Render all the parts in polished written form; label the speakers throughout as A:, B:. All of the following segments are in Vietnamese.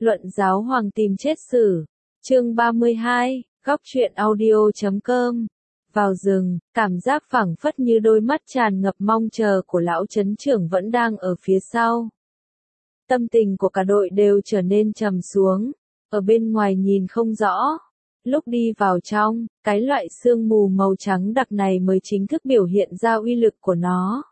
A: Luận giáo hoàng tìm chết sử. Chương 32, góc truyện audio.com. Vào rừng, cảm giác phảng phất như đôi mắt tràn ngập mong chờ của lão trấn trưởng vẫn đang ở phía sau. Tâm tình của cả đội đều trở nên trầm xuống, ở bên ngoài nhìn không rõ. Lúc đi vào trong, cái loại sương mù màu trắng đặc này mới chính thức biểu hiện ra uy lực của nó.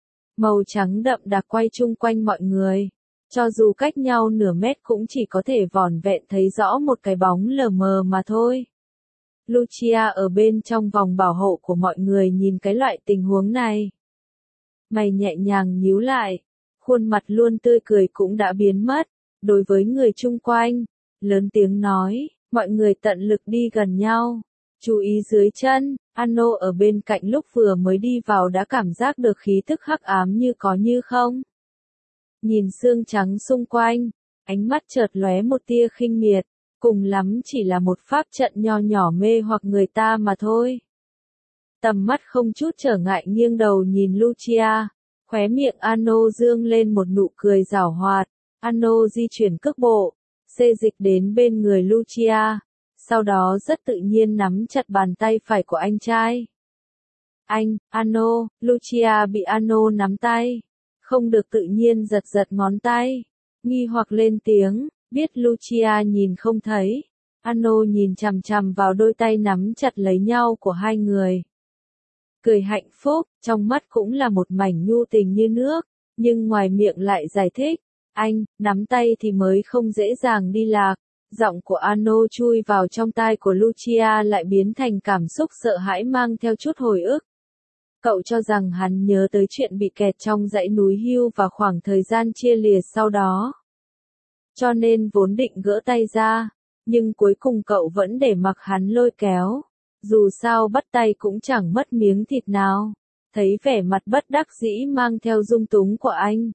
A: Màu trắng đậm đặc quay chung quanh mọi người. Cho dù cách nhau nửa mét cũng chỉ có thể vỏn vẹn thấy rõ một cái bóng lờ mờ mà thôi. Lucia ở bên trong vòng bảo hộ của mọi người nhìn cái loại tình huống này. Mày nhẹ nhàng nhíu lại, khuôn mặt luôn tươi cười cũng đã biến mất. Đối với người chung quanh, lớn tiếng nói, mọi người tận lực đi gần nhau. Chú ý dưới chân, Ano ở bên cạnh lúc vừa mới đi vào đã cảm giác được khí tức hắc ám như có như không. Nhìn xương trắng xung quanh, ánh mắt chợt lóe một tia khinh miệt, cùng lắm chỉ là một pháp trận nho nhỏ mê hoặc người ta mà thôi. Tầm mắt không chút trở ngại nghiêng đầu nhìn Lucia, khóe miệng Ano dương lên một nụ cười giảo hoạt. Ano di chuyển cước bộ, xê dịch đến bên người Lucia, sau đó rất tự nhiên nắm chặt bàn tay phải của anh trai. Anh, Ano, Lucia bị Ano nắm tay, không được tự nhiên giật giật ngón tay, nghi hoặc lên tiếng, biết Lucia nhìn không thấy. Ano nhìn chằm chằm vào đôi tay nắm chặt lấy nhau của hai người. Cười hạnh phúc, trong mắt cũng là một mảnh nhu tình như nước, nhưng ngoài miệng lại giải thích, anh, nắm tay thì mới không dễ dàng đi lạc. Giọng của Ano chui vào trong tai của Lucia lại biến thành cảm xúc sợ hãi mang theo chút hồi ức. Cậu cho rằng hắn nhớ tới chuyện bị kẹt trong dãy núi Hưu và khoảng thời gian chia lìa sau đó. Cho nên vốn định gỡ tay ra, nhưng cuối cùng cậu vẫn để mặc hắn lôi kéo. Dù sao bắt tay cũng chẳng mất miếng thịt nào. Thấy vẻ mặt bất đắc dĩ mang theo dung túng của anh.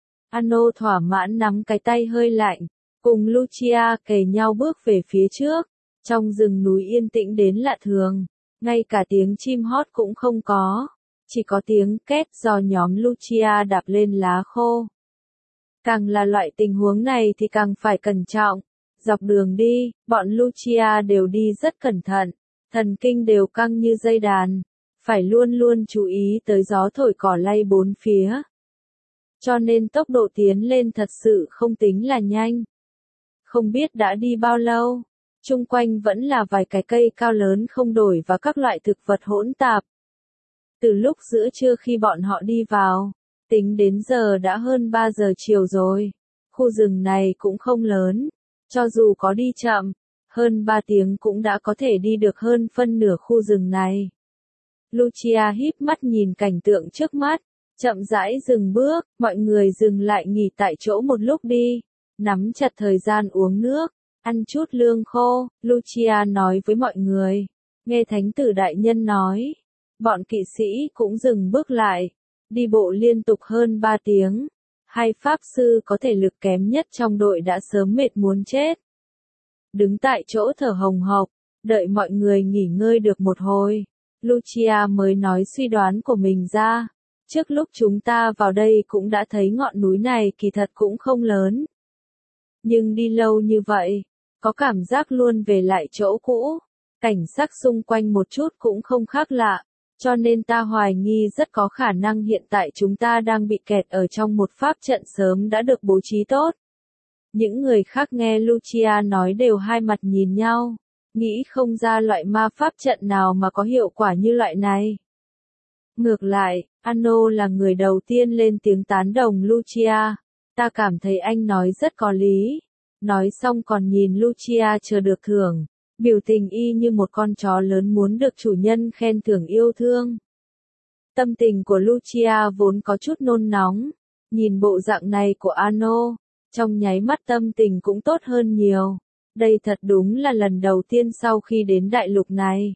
A: Ano thỏa mãn nắm cái tay hơi lạnh, cùng Lucia kề nhau bước về phía trước. Trong rừng núi yên tĩnh đến lạ thường, ngay cả tiếng chim hót cũng không có. Chỉ có tiếng két do nhóm Lucia đạp lên lá khô. Càng là loại tình huống này thì càng phải cẩn trọng. Dọc đường đi, bọn Lucia đều đi rất cẩn thận, thần kinh đều căng như dây đàn, phải luôn luôn chú ý tới gió thổi cỏ lay bốn phía. Cho nên tốc độ tiến lên thật sự không tính là nhanh. Không biết đã đi bao lâu, chung quanh vẫn là vài cái cây cao lớn không đổi và các loại thực vật hỗn tạp. Từ lúc giữa trưa khi bọn họ đi vào, tính đến giờ đã hơn 3 giờ chiều rồi. Khu rừng này cũng không lớn, cho dù có đi chậm, hơn 3 tiếng cũng đã có thể đi được hơn phân nửa khu rừng này. Lucia híp mắt nhìn cảnh tượng trước mắt, chậm rãi dừng bước, mọi người dừng lại nghỉ tại chỗ một lúc đi, nắm chặt thời gian uống nước, ăn chút lương khô. Lucia nói với mọi người, nghe thánh tử đại nhân nói. Bọn kỵ sĩ cũng dừng bước lại, đi bộ liên tục hơn 3 tiếng. Hai pháp sư có thể lực kém nhất trong đội đã sớm mệt muốn chết. Đứng tại chỗ thở hồng hộc, đợi mọi người nghỉ ngơi được một hồi, Lucia mới nói suy đoán của mình ra. Trước lúc chúng ta vào đây cũng đã thấy ngọn núi này kỳ thật cũng không lớn. Nhưng đi lâu như vậy, có cảm giác luôn về lại chỗ cũ. Cảnh sắc xung quanh một chút cũng không khác lạ. Cho nên ta hoài nghi rất có khả năng hiện tại chúng ta đang bị kẹt ở trong một pháp trận sớm đã được bố trí tốt. Những người khác nghe Lucia nói đều hai mặt nhìn nhau, nghĩ không ra loại ma pháp trận nào mà có hiệu quả như loại này. Ngược lại, Ano là người đầu tiên lên tiếng tán đồng Lucia, ta cảm thấy anh nói rất có lý. Nói xong còn nhìn Lucia chờ được thưởng. Biểu tình y như một con chó lớn muốn được chủ nhân khen thưởng yêu thương. Tâm tình của Lucia vốn có chút nôn nóng, nhìn bộ dạng này của Ano, trong nháy mắt tâm tình cũng tốt hơn nhiều. Đây thật đúng là lần đầu tiên sau khi đến đại lục này.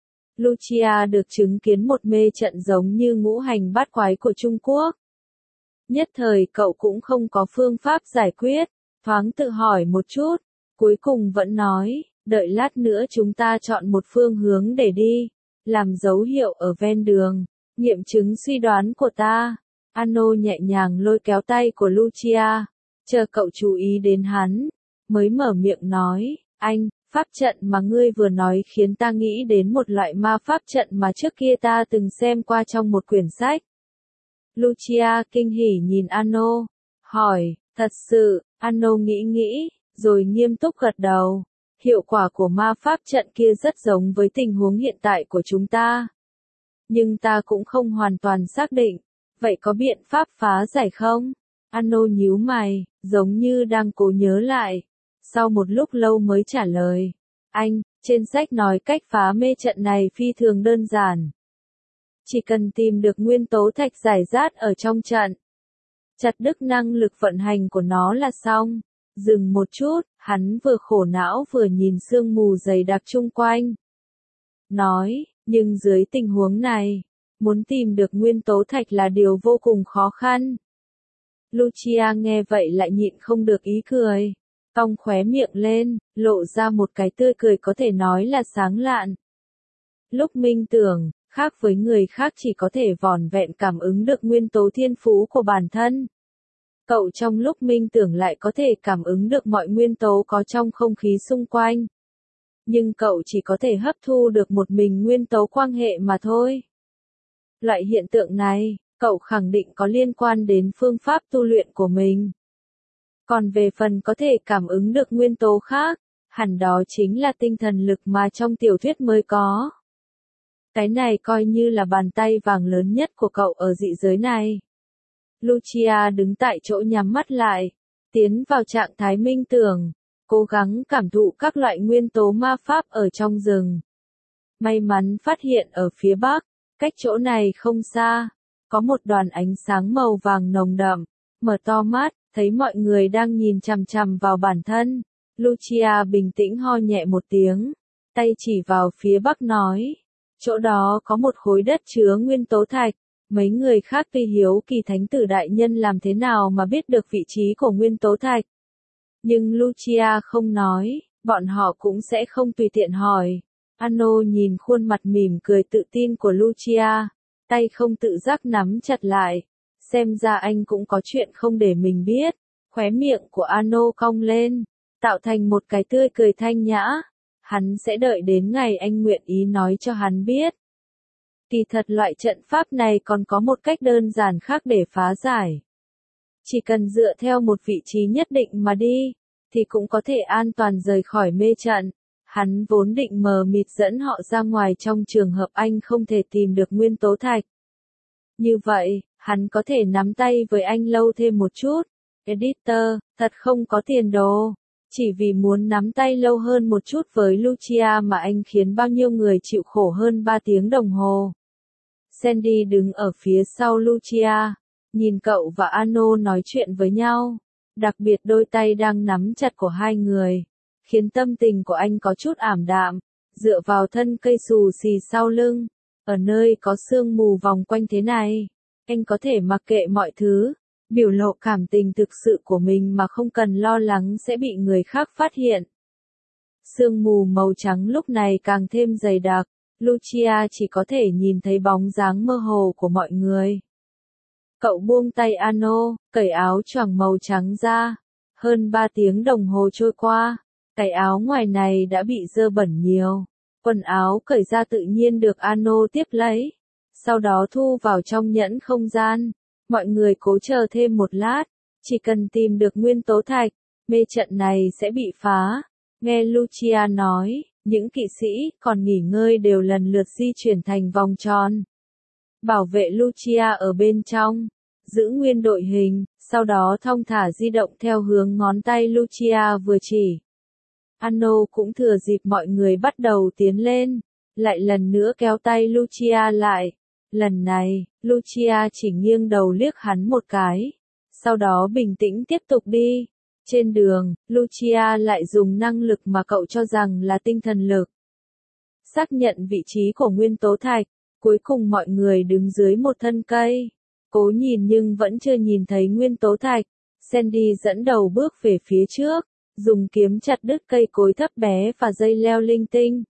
A: Lucia được chứng kiến một mê trận giống như ngũ hành bát quái của Trung Quốc. Nhất thời cậu cũng không có phương pháp giải quyết, thoáng tự hỏi một chút, cuối cùng vẫn nói. Đợi lát nữa chúng ta chọn một phương hướng để đi, làm dấu hiệu ở ven đường, nghiệm chứng suy đoán của ta. Ano nhẹ nhàng lôi kéo tay của Lucia, chờ cậu chú ý đến hắn, mới mở miệng nói, anh, pháp trận mà ngươi vừa nói khiến ta nghĩ đến một loại ma pháp trận mà trước kia ta từng xem qua trong một quyển sách. Lucia kinh hỉ nhìn Ano, hỏi, thật sự, Ano nghĩ nghĩ, rồi nghiêm túc gật đầu. Hiệu quả của ma pháp trận kia rất giống với tình huống hiện tại của chúng ta. Nhưng ta cũng không hoàn toàn xác định, vậy có biện pháp phá giải không? Ano nhíu mày, giống như đang cố nhớ lại. Sau một lúc lâu mới trả lời, anh, trên sách nói cách phá mê trận này phi thường đơn giản. Chỉ cần tìm được nguyên tố thạch rải rác ở trong trận, chặt đứt năng lực vận hành của nó là xong. Dừng một chút, hắn vừa khổ não vừa nhìn sương mù dày đặc chung quanh. Nói, nhưng dưới tình huống này, muốn tìm được nguyên tố thạch là điều vô cùng khó khăn. Lucia nghe vậy lại nhịn không được ý cười. Cong khóe miệng lên, lộ ra một cái tươi cười có thể nói là sáng lạn. Lúc minh tưởng, khác với người khác chỉ có thể vỏn vẹn cảm ứng được nguyên tố thiên phú của bản thân. Cậu trong lúc minh tưởng lại có thể cảm ứng được mọi nguyên tố có trong không khí xung quanh. Nhưng cậu chỉ có thể hấp thu được một mình nguyên tố quang hệ mà thôi. Loại hiện tượng này, cậu khẳng định có liên quan đến phương pháp tu luyện của mình. Còn về phần có thể cảm ứng được nguyên tố khác, hẳn đó chính là tinh thần lực mà trong tiểu thuyết mới có. Cái này coi như là bàn tay vàng lớn nhất của cậu ở dị giới này. Lucia đứng tại chỗ nhắm mắt lại, tiến vào trạng thái minh tưởng, cố gắng cảm thụ các loại nguyên tố ma pháp ở trong rừng. May mắn phát hiện ở phía bắc, cách chỗ này không xa, có một đoàn ánh sáng màu vàng nồng đậm. Mở to mắt, thấy mọi người đang nhìn chằm chằm vào bản thân. Lucia bình tĩnh ho nhẹ một tiếng, tay chỉ vào phía bắc nói, chỗ đó có một khối đất chứa nguyên tố thạch. Mấy người khác tuy hiếu kỳ thánh tử đại nhân làm thế nào mà biết được vị trí của nguyên tố thạch. Nhưng Lucia không nói, bọn họ cũng sẽ không tùy tiện hỏi. Ano nhìn khuôn mặt mỉm cười tự tin của Lucia, tay không tự giác nắm chặt lại. Xem ra anh cũng có chuyện không để mình biết. Khóe miệng của Ano cong lên, tạo thành một cái tươi cười thanh nhã. Hắn sẽ đợi đến ngày anh nguyện ý nói cho hắn biết. Kỳ thật loại trận pháp này còn có một cách đơn giản khác để phá giải. Chỉ cần dựa theo một vị trí nhất định mà đi, thì cũng có thể an toàn rời khỏi mê trận. Hắn vốn định mờ mịt dẫn họ ra ngoài trong trường hợp anh không thể tìm được nguyên tố thạch. Như vậy, hắn có thể nắm tay với anh lâu thêm một chút. Editor, thật không có tiền đồ. Chỉ vì muốn nắm tay lâu hơn một chút với Lucia mà anh khiến bao nhiêu người chịu khổ hơn 3 tiếng đồng hồ. Sandy đứng ở phía sau Lucia, nhìn cậu và Ano nói chuyện với nhau, đặc biệt đôi tay đang nắm chặt của hai người, khiến tâm tình của anh có chút ảm đạm, dựa vào thân cây xù xì sau lưng, ở nơi có sương mù vòng quanh thế này, anh có thể mặc kệ mọi thứ, biểu lộ cảm tình thực sự của mình mà không cần lo lắng sẽ bị người khác phát hiện. Sương mù màu trắng lúc này càng thêm dày đặc. Lucia chỉ có thể nhìn thấy bóng dáng mơ hồ của mọi người. Cậu buông tay Ano, cởi áo choàng màu trắng ra. Hơn 3 tiếng đồng hồ trôi qua, cái áo ngoài này đã bị dơ bẩn nhiều. Quần áo cởi ra tự nhiên được Ano tiếp lấy. Sau đó thu vào trong nhẫn không gian. Mọi người cố chờ thêm một lát. Chỉ cần tìm được nguyên tố thạch, mê trận này sẽ bị phá. Nghe Lucia nói, những kỵ sĩ còn nghỉ ngơi đều lần lượt di chuyển thành vòng tròn. Bảo vệ Lucia ở bên trong, giữ nguyên đội hình, sau đó thong thả di động theo hướng ngón tay Lucia vừa chỉ. Ano cũng thừa dịp mọi người bắt đầu tiến lên, lại lần nữa kéo tay Lucia lại. Lần này, Lucia chỉ nghiêng đầu liếc hắn một cái, sau đó bình tĩnh tiếp tục đi. Trên đường, Lucia lại dùng năng lực mà cậu cho rằng là tinh thần lực. Xác nhận vị trí của nguyên tố thạch, cuối cùng mọi người đứng dưới một thân cây. Cố nhìn nhưng vẫn chưa nhìn thấy nguyên tố thạch. Sandy dẫn đầu bước về phía trước, dùng kiếm chặt đứt cây cối thấp bé và dây leo linh tinh.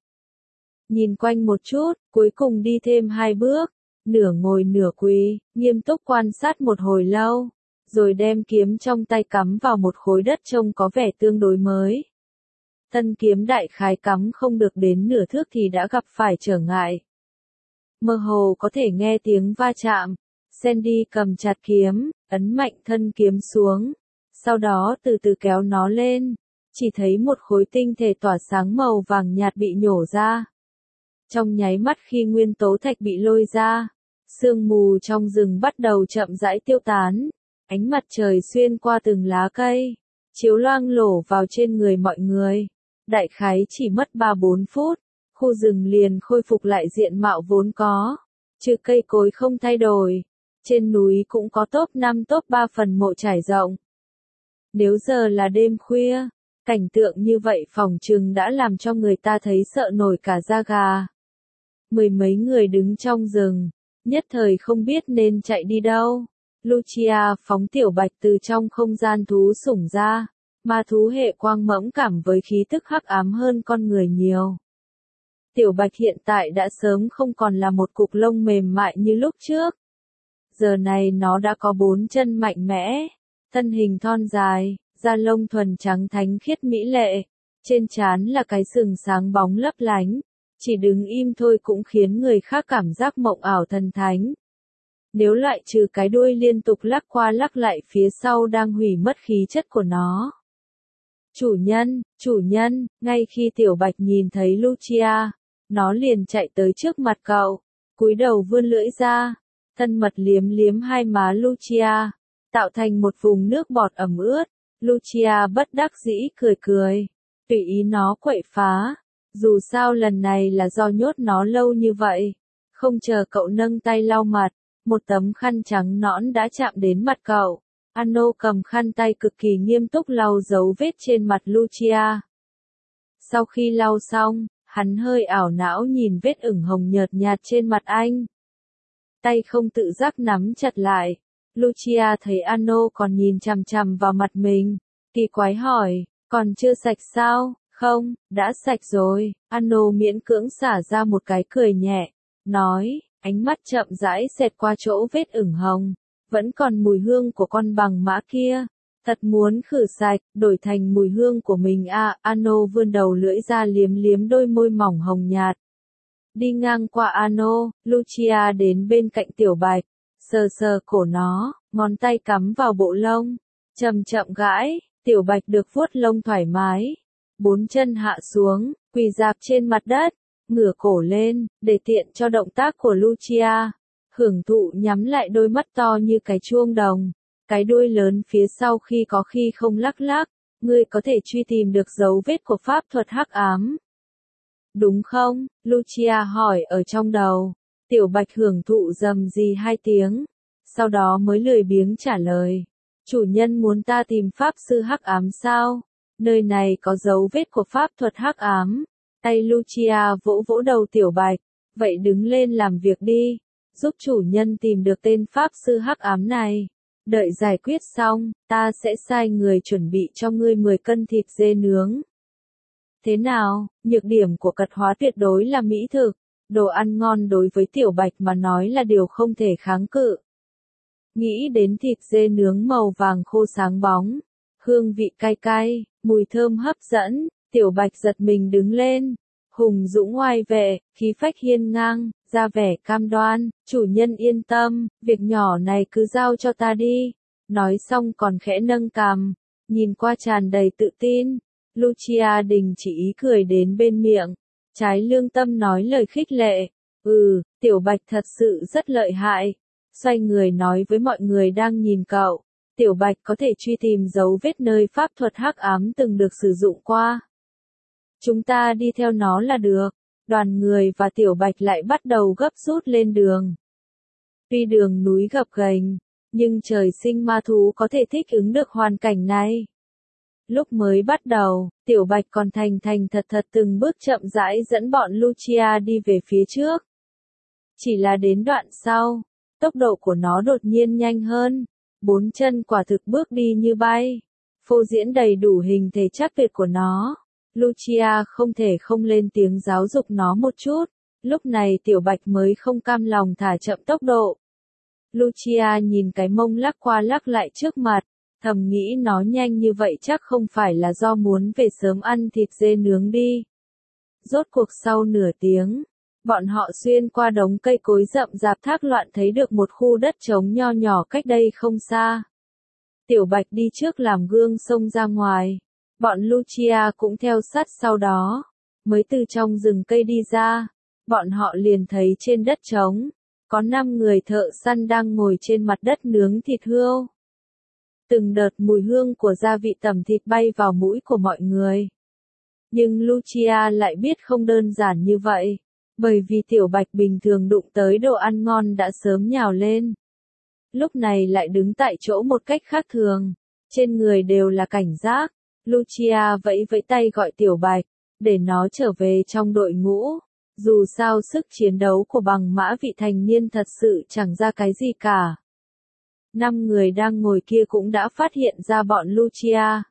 A: Nhìn quanh một chút, cuối cùng đi thêm 2 bước, nửa ngồi nửa quỳ, nghiêm túc quan sát một hồi lâu. rồi đem kiếm trong tay cắm vào một khối đất trông có vẻ tương đối mới. Thân kiếm đại khái cắm không được đến nửa thước thì đã gặp phải trở ngại. Mơ hồ có thể nghe tiếng va chạm. Sandy cầm chặt kiếm, ấn mạnh thân kiếm xuống. Sau đó từ từ kéo nó lên. Chỉ thấy một khối tinh thể tỏa sáng màu vàng nhạt bị nhổ ra. Trong nháy mắt khi nguyên tố thạch bị lôi ra, sương mù trong rừng bắt đầu chậm rãi tiêu tán. Ánh mặt trời xuyên qua từng lá cây, chiếu loang lổ vào trên người mọi người. Đại khái chỉ mất 3-4 phút, khu rừng liền khôi phục lại diện mạo vốn có. Trừ cây cối không thay đổi, trên núi cũng có top 5 top 3 phần mộ trải rộng. Nếu giờ là đêm khuya, cảnh tượng như vậy phỏng chừng đã làm cho người ta thấy sợ nổi cả da gà. Mười mấy người đứng trong rừng, nhất thời không biết nên chạy đi đâu. Lucia phóng Tiểu Bạch từ trong không gian thú sủng ra, ma thú hệ quang mẫm cảm với khí tức hắc ám hơn con người nhiều. Tiểu Bạch hiện tại đã sớm không còn là một cục lông mềm mại như lúc trước. Giờ này nó đã có 4 chân mạnh mẽ, thân hình thon dài, da lông thuần trắng thánh khiết mỹ lệ, trên trán là cái sừng sáng bóng lấp lánh, chỉ đứng im thôi cũng khiến người khác cảm giác mộng ảo thần thánh. Nếu loại trừ cái đuôi liên tục lắc qua lắc lại phía sau đang hủy mất khí chất của nó. Chủ nhân, ngay khi Tiểu Bạch nhìn thấy Lucia, nó liền chạy tới trước mặt cậu, cúi đầu vươn lưỡi ra, thân mật liếm liếm hai má Lucia, tạo thành một vùng nước bọt ẩm ướt. Lucia bất đắc dĩ cười cười, tùy ý nó quậy phá, dù sao lần này là do nhốt nó lâu như vậy. Không chờ cậu nâng tay lau mặt, một tấm khăn trắng nõn đã chạm đến mặt cậu. Ano cầm khăn tay cực kỳ nghiêm túc lau dấu vết trên mặt Lucia. Sau khi lau xong, hắn hơi ảo não nhìn vết ửng hồng nhợt nhạt trên mặt anh. Tay không tự giác nắm chặt lại. Lucia thấy Ano còn nhìn chằm chằm vào mặt mình, kỳ quái hỏi, còn chưa sạch sao? Không, đã sạch rồi. Ano miễn cưỡng xả ra một cái cười nhẹ, nói, ánh mắt chậm rãi xẹt qua chỗ vết ửng hồng, vẫn còn mùi hương của con bằng mã kia. Thật muốn khử sạch, đổi thành mùi hương của mình à. Ano vươn đầu lưỡi ra liếm liếm đôi môi mỏng hồng nhạt. Đi ngang qua Ano, Lucia đến bên cạnh Tiểu Bạch, sờ sờ cổ nó, ngón tay cắm vào bộ lông, chậm chậm gãi. Tiểu Bạch được vuốt lông thoải mái, 4 chân hạ xuống, quỳ rạp trên mặt đất, ngửa cổ lên, để tiện cho động tác của Lucia. Hưởng thụ nhắm lại đôi mắt to như cái chuông đồng, cái đuôi lớn phía sau khi có khi không lắc lắc. Ngươi có thể truy tìm được dấu vết của pháp thuật hắc ám, đúng không? Lucia hỏi ở trong đầu. Tiểu Bạch hưởng thụ rầm rì 2 tiếng, sau đó mới lười biếng trả lời. Chủ nhân muốn ta tìm pháp sư hắc ám sao? Nơi này có dấu vết của pháp thuật hắc ám. Tay Lucia vỗ vỗ đầu Tiểu Bạch, vậy đứng lên làm việc đi, giúp chủ nhân tìm được tên pháp sư hắc ám này. Đợi giải quyết xong, ta sẽ sai người chuẩn bị cho ngươi 10 cân thịt dê nướng. Thế nào, nhược điểm của cật hóa tuyệt đối là mỹ thực, đồ ăn ngon đối với Tiểu Bạch mà nói là điều không thể kháng cự. Nghĩ đến thịt dê nướng màu vàng khô sáng bóng, hương vị cay cay, mùi thơm hấp dẫn, Tiểu Bạch giật mình đứng lên, hùng dũng oai vệ, khí phách hiên ngang, ra vẻ cam đoan, chủ nhân yên tâm, việc nhỏ này cứ giao cho ta đi. Nói xong còn khẽ nâng cằm, nhìn qua tràn đầy tự tin. Lucia đình chỉ ý cười đến bên miệng, trái lương tâm nói lời khích lệ. Tiểu Bạch thật sự rất lợi hại. Xoay người nói với mọi người đang nhìn cậu, Tiểu Bạch có thể truy tìm dấu vết nơi pháp thuật hắc ám từng được sử dụng qua. Chúng ta đi theo nó là được. Đoàn người và Tiểu Bạch lại bắt đầu gấp rút lên đường. Tuy đường núi gập ghềnh, nhưng trời sinh ma thú có thể thích ứng được hoàn cảnh này. Lúc mới bắt đầu, Tiểu Bạch còn thành thật từng bước chậm rãi dẫn bọn Lucia đi về phía trước. Chỉ là đến đoạn sau, tốc độ của nó đột nhiên nhanh hơn, 4 chân quả thực bước đi như bay, phô diễn đầy đủ hình thể chắc tuyệt của nó. Lucia không thể không lên tiếng giáo dục nó một chút, lúc này Tiểu Bạch mới không cam lòng thả chậm tốc độ. Lucia nhìn cái mông lắc qua lắc lại trước mặt, thầm nghĩ nó nhanh như vậy chắc không phải là do muốn về sớm ăn thịt dê nướng đi. Rốt cuộc sau nửa tiếng, bọn họ xuyên qua đống cây cối rậm rạp thác loạn thấy được một khu đất trống nho nhỏ cách đây không xa. Tiểu Bạch đi trước làm gương xông ra ngoài, bọn Lucia cũng theo sát sau đó, mới từ trong rừng cây đi ra, bọn họ liền thấy trên đất trống, có 5 người thợ săn đang ngồi trên mặt đất nướng thịt hươu. Từng đợt mùi hương của gia vị tẩm thịt bay vào mũi của mọi người. Nhưng Lucia lại biết không đơn giản như vậy, bởi vì Tiểu Bạch bình thường đụng tới đồ ăn ngon đã sớm nhào lên. Lúc này lại đứng tại chỗ một cách khác thường, trên người đều là cảnh giác. Lucia vẫy vẫy tay gọi Tiểu Bạch, để nó trở về trong đội ngũ. Dù sao sức chiến đấu của bằng mã vị thành niên thật sự chẳng ra cái gì cả. 5 người đang ngồi kia cũng đã phát hiện ra bọn Lucia.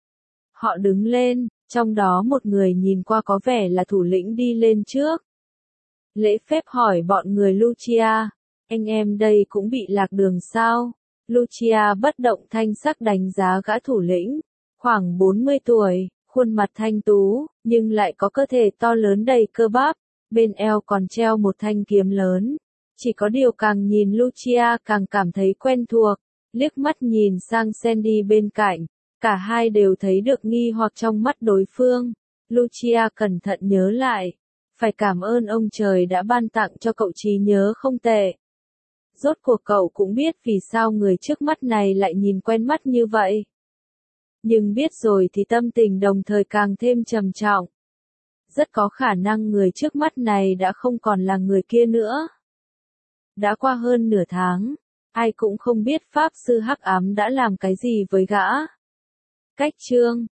A: Họ đứng lên, trong đó một người nhìn qua có vẻ là thủ lĩnh đi lên trước. Lễ phép hỏi bọn người Lucia, anh em đây cũng bị lạc đường sao? Lucia bất động thanh sắc đánh giá gã thủ lĩnh, khoảng 40 tuổi, khuôn mặt thanh tú, nhưng lại có cơ thể to lớn đầy cơ bắp, bên eo còn treo một thanh kiếm lớn. Chỉ có điều càng nhìn Lucia càng cảm thấy quen thuộc, liếc mắt nhìn sang Sandy bên cạnh, cả hai đều thấy được nghi hoặc trong mắt đối phương. Lucia cẩn thận nhớ lại, phải cảm ơn ông trời đã ban tặng cho cậu trí nhớ không tệ. Rốt cuộc cậu cũng biết vì sao người trước mắt này lại nhìn quen mắt như vậy. Nhưng biết rồi thì tâm tình đồng thời càng thêm trầm trọng. Rất có khả năng người trước mắt này đã không còn là người kia nữa. Đã qua hơn nửa tháng, ai cũng không biết Pháp sư Hắc Ám đã làm cái gì với gã. Cách chương